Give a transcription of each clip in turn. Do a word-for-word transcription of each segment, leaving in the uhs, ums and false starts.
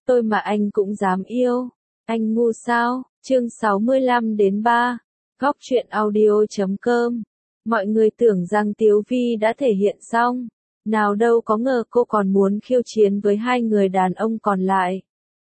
Tôi mà anh cũng dám yêu. Anh ngu sao? Chương sáu mươi lăm đến ba. Góc truyện audio chấm com. Mọi người tưởng rằng Tiếu Vi đã thể hiện xong. Nào đâu có ngờ cô còn muốn khiêu chiến với hai người đàn ông còn lại.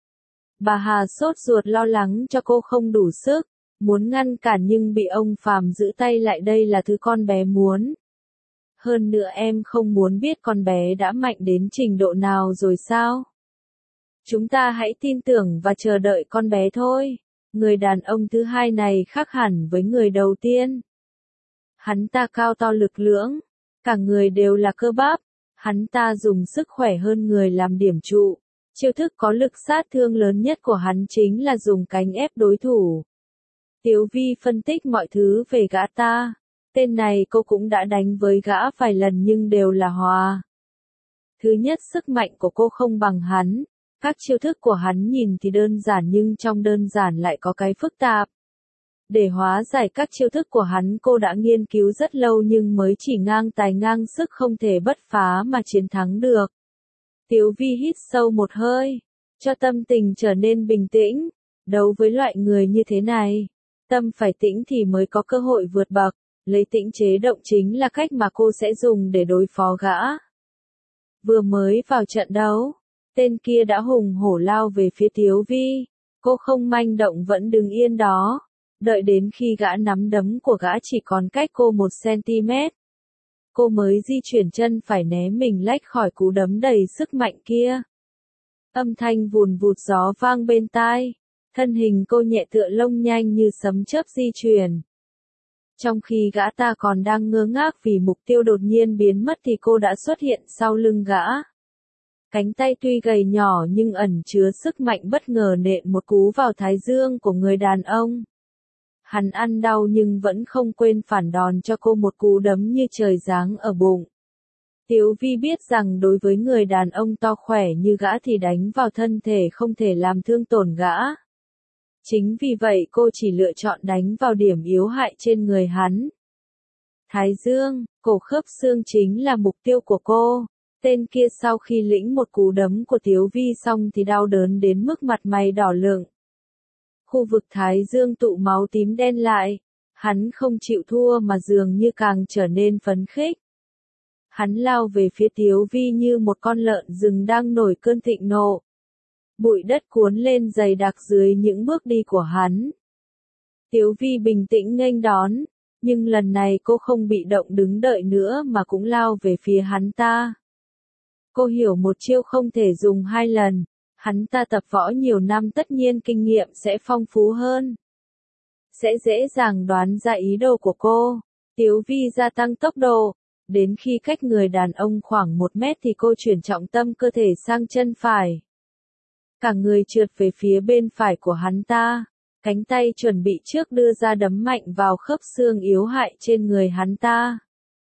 Bà Hà sốt ruột lo lắng cho cô không đủ sức, muốn ngăn cản nhưng bị ông Phàm giữ tay lại. Đây là thứ con bé muốn. Hơn nữa em không muốn biết con bé đã mạnh đến trình độ nào rồi sao? Chúng ta hãy tin tưởng và chờ đợi con bé thôi. Người đàn ông thứ hai này khác hẳn với người đầu tiên. Hắn ta cao to lực lưỡng, cả người đều là cơ bắp. Hắn ta dùng sức khỏe hơn người làm điểm trụ. Chiêu thức có lực sát thương lớn nhất của hắn chính là dùng cánh ép đối thủ. Tiếu Vi phân tích mọi thứ về gã ta. Tên này cô cũng đã đánh với gã vài lần nhưng đều là hòa. Thứ nhất, sức mạnh của cô không bằng hắn. Các chiêu thức của hắn nhìn thì đơn giản nhưng trong đơn giản lại có cái phức tạp. Để hóa giải các chiêu thức của hắn cô đã nghiên cứu rất lâu nhưng mới chỉ ngang tài ngang sức không thể bất phá mà chiến thắng được. Tiếu Vi hít sâu một hơi, cho tâm tình trở nên bình tĩnh. Đấu với loại người như thế này, tâm phải tĩnh thì mới có cơ hội vượt bậc. Lấy tĩnh chế động chính là cách mà cô sẽ dùng để đối phó gã. Vừa mới vào trận đấu, tên kia đã hùng hổ lao về phía Tiếu Vi. Cô không manh động vẫn đứng yên đó. Đợi đến khi gã nắm đấm của gã chỉ còn cách cô một xăng-ti-mét. Cô mới di chuyển chân phải né mình lách khỏi cú đấm đầy sức mạnh kia. Âm thanh vùn vụt gió vang bên tai. Thân hình cô nhẹ tựa lông nhanh như sấm chớp di chuyển. Trong khi gã ta còn đang ngơ ngác vì mục tiêu đột nhiên biến mất thì cô đã xuất hiện sau lưng gã. Cánh tay tuy gầy nhỏ nhưng ẩn chứa sức mạnh bất ngờ nện một cú vào thái dương của người đàn ông. Hắn ăn đau nhưng vẫn không quên phản đòn cho cô một cú đấm như trời giáng ở bụng. Tiếu Vi biết rằng đối với người đàn ông to khỏe như gã thì đánh vào thân thể không thể làm thương tổn gã. Chính vì vậy cô chỉ lựa chọn đánh vào điểm yếu hại trên người hắn. Thái dương, cổ khớp xương chính là mục tiêu của cô. Tên kia sau khi lĩnh một cú đấm của Tiếu Vi xong thì đau đớn đến mức mặt mày đỏ lựng. Khu vực thái dương tụ máu tím đen lại. Hắn không chịu thua mà dường như càng trở nên phấn khích. Hắn lao về phía Tiếu Vi như một con lợn rừng đang nổi cơn thịnh nộ. Bụi đất cuốn lên dày đặc dưới những bước đi của hắn. Tiếu Vi bình tĩnh nghênh đón, nhưng lần này cô không bị động đứng đợi nữa mà cũng lao về phía hắn ta. Cô hiểu một chiêu không thể dùng hai lần, hắn ta tập võ nhiều năm tất nhiên kinh nghiệm sẽ phong phú hơn. Sẽ dễ dàng đoán ra ý đồ của cô. Tiếu Vi gia tăng tốc độ, đến khi cách người đàn ông khoảng một mét thì cô chuyển trọng tâm cơ thể sang chân phải. Cả người trượt về phía bên phải của hắn ta, cánh tay chuẩn bị trước đưa ra đấm mạnh vào khớp xương yếu hại trên người hắn ta.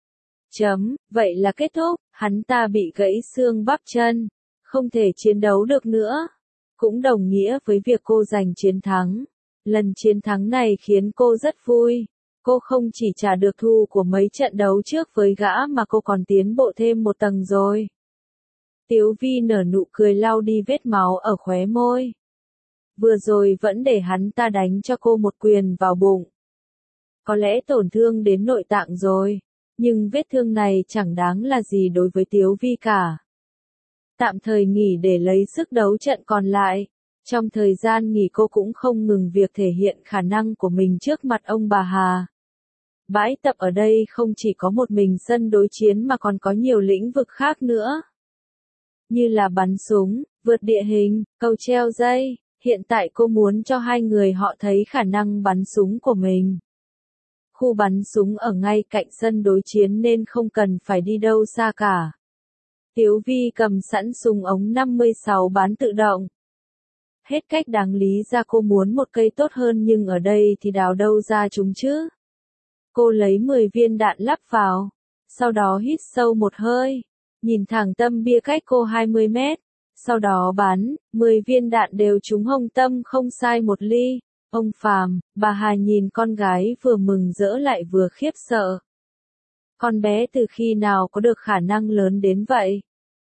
Chấm, vậy là kết thúc, hắn ta bị gãy xương bắp chân, không thể chiến đấu được nữa. Cũng đồng nghĩa với việc cô giành chiến thắng. Lần chiến thắng này khiến cô rất vui. Cô không chỉ trả được thù của mấy trận đấu trước với gã mà cô còn tiến bộ thêm một tầng rồi. Tiếu Vi nở nụ cười lau đi vết máu ở khóe môi. Vừa rồi vẫn để hắn ta đánh cho cô một quyền vào bụng. Có lẽ tổn thương đến nội tạng rồi, nhưng vết thương này chẳng đáng là gì đối với Tiếu Vi cả. Tạm thời nghỉ để lấy sức đấu trận còn lại. Trong thời gian nghỉ cô cũng không ngừng việc thể hiện khả năng của mình trước mặt ông bà Hà. Bãi tập ở đây không chỉ có một mình sân đối chiến mà còn có nhiều lĩnh vực khác nữa. Như là bắn súng, vượt địa hình, cầu treo dây. Hiện tại cô muốn cho hai người họ thấy khả năng bắn súng của mình. Khu bắn súng ở ngay cạnh sân đối chiến nên không cần phải đi đâu xa cả. Tiếu Vi cầm sẵn súng ống năm mươi sáu bán tự động. Hết cách đáng lý ra cô muốn một cây tốt hơn nhưng ở đây thì đào đâu ra chúng chứ. Cô lấy mười viên đạn lắp vào, sau đó hít sâu một hơi, nhìn thẳng tâm bia cách cô hai mươi mét, sau đó bắn, mười viên đạn đều trúng hông tâm không sai một ly. Ông Phàm, bà Hà nhìn con gái vừa mừng rỡ lại vừa khiếp sợ. Con bé từ khi nào có được khả năng lớn đến vậy?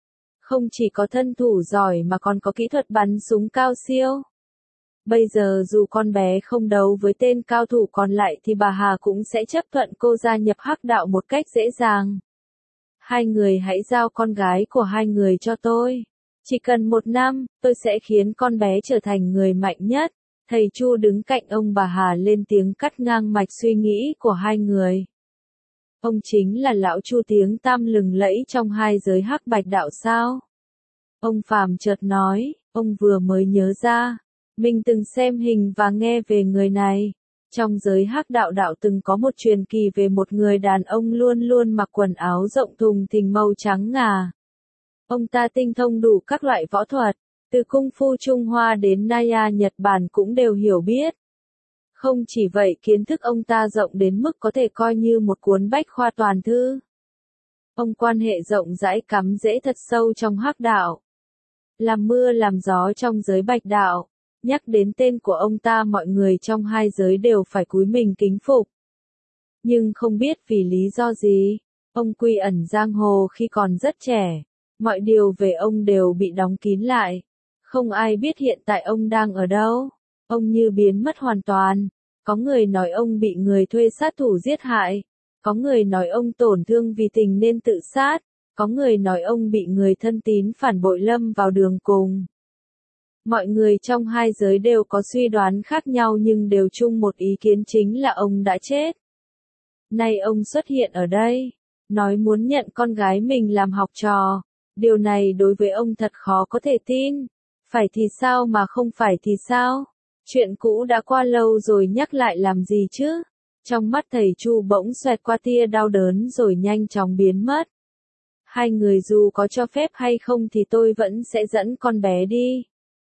Không chỉ có thân thủ giỏi mà còn có kỹ thuật bắn súng cao siêu. Bây giờ dù con bé không đấu với tên cao thủ còn lại thì bà Hà cũng sẽ chấp thuận cô gia nhập hắc đạo một cách dễ dàng. Hai người hãy giao con gái của hai người cho tôi. Chỉ cần một năm, tôi sẽ khiến con bé trở thành người mạnh nhất. Thầy Chu đứng cạnh ông bà Hà lên tiếng cắt ngang mạch suy nghĩ của hai người. Ông chính là lão Chu tiếng tăm lừng lẫy trong hai giới hắc bạch đạo sao? Ông Phàm chợt nói, ông vừa mới nhớ ra. Mình từng xem hình và nghe về người này. Trong giới hắc đạo đạo từng có một truyền kỳ về một người đàn ông luôn luôn mặc quần áo rộng thùng thình màu trắng ngà. Ông ta tinh thông đủ các loại võ thuật, từ Cung Phu Trung Hoa đến Naya Nhật Bản cũng đều hiểu biết. Không chỉ vậy, kiến thức ông ta rộng đến mức có thể coi như một cuốn bách khoa toàn thư. Ông quan hệ rộng rãi cắm rễ thật sâu trong hắc đạo. Làm mưa làm gió trong giới bạch đạo. Nhắc đến tên của ông ta mọi người trong hai giới đều phải cúi mình kính phục. Nhưng không biết vì lý do gì, ông quy ẩn giang hồ khi còn rất trẻ. Mọi điều về ông đều bị đóng kín lại. Không ai biết hiện tại ông đang ở đâu. Ông như biến mất hoàn toàn. Có người nói ông bị người thuê sát thủ giết hại. Có người nói ông tổn thương vì tình nên tự sát. Có người nói ông bị người thân tín phản bội lâm vào đường cùng. Mọi người trong hai giới đều có suy đoán khác nhau nhưng đều chung một ý kiến chính là ông đã chết. Nay ông xuất hiện ở đây, nói muốn nhận con gái mình làm học trò. Điều này đối với ông thật khó có thể tin. Phải thì sao mà không phải thì sao? Chuyện cũ đã qua lâu rồi nhắc lại làm gì chứ? Trong mắt thầy Chu bỗng xoẹt qua tia đau đớn rồi nhanh chóng biến mất. Hai người dù có cho phép hay không thì tôi vẫn sẽ dẫn con bé đi.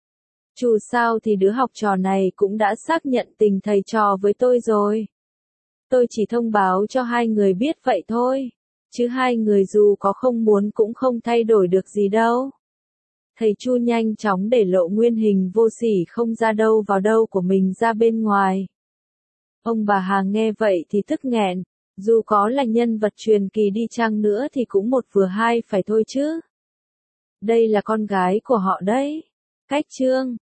Dù sao thì đứa học trò này cũng đã xác nhận tình thầy trò với tôi rồi. Tôi chỉ thông báo cho hai người biết vậy thôi. Chứ hai người dù có không muốn cũng không thay đổi được gì đâu. Thầy Chu nhanh chóng để lộ nguyên hình vô sỉ không ra đâu vào đâu của mình ra bên ngoài. Ông bà Hà nghe vậy thì tức nghẹn. Dù có là nhân vật truyền kỳ đi chăng nữa thì cũng một vừa hai phải thôi chứ. Đây là con gái của họ đấy. Cách chương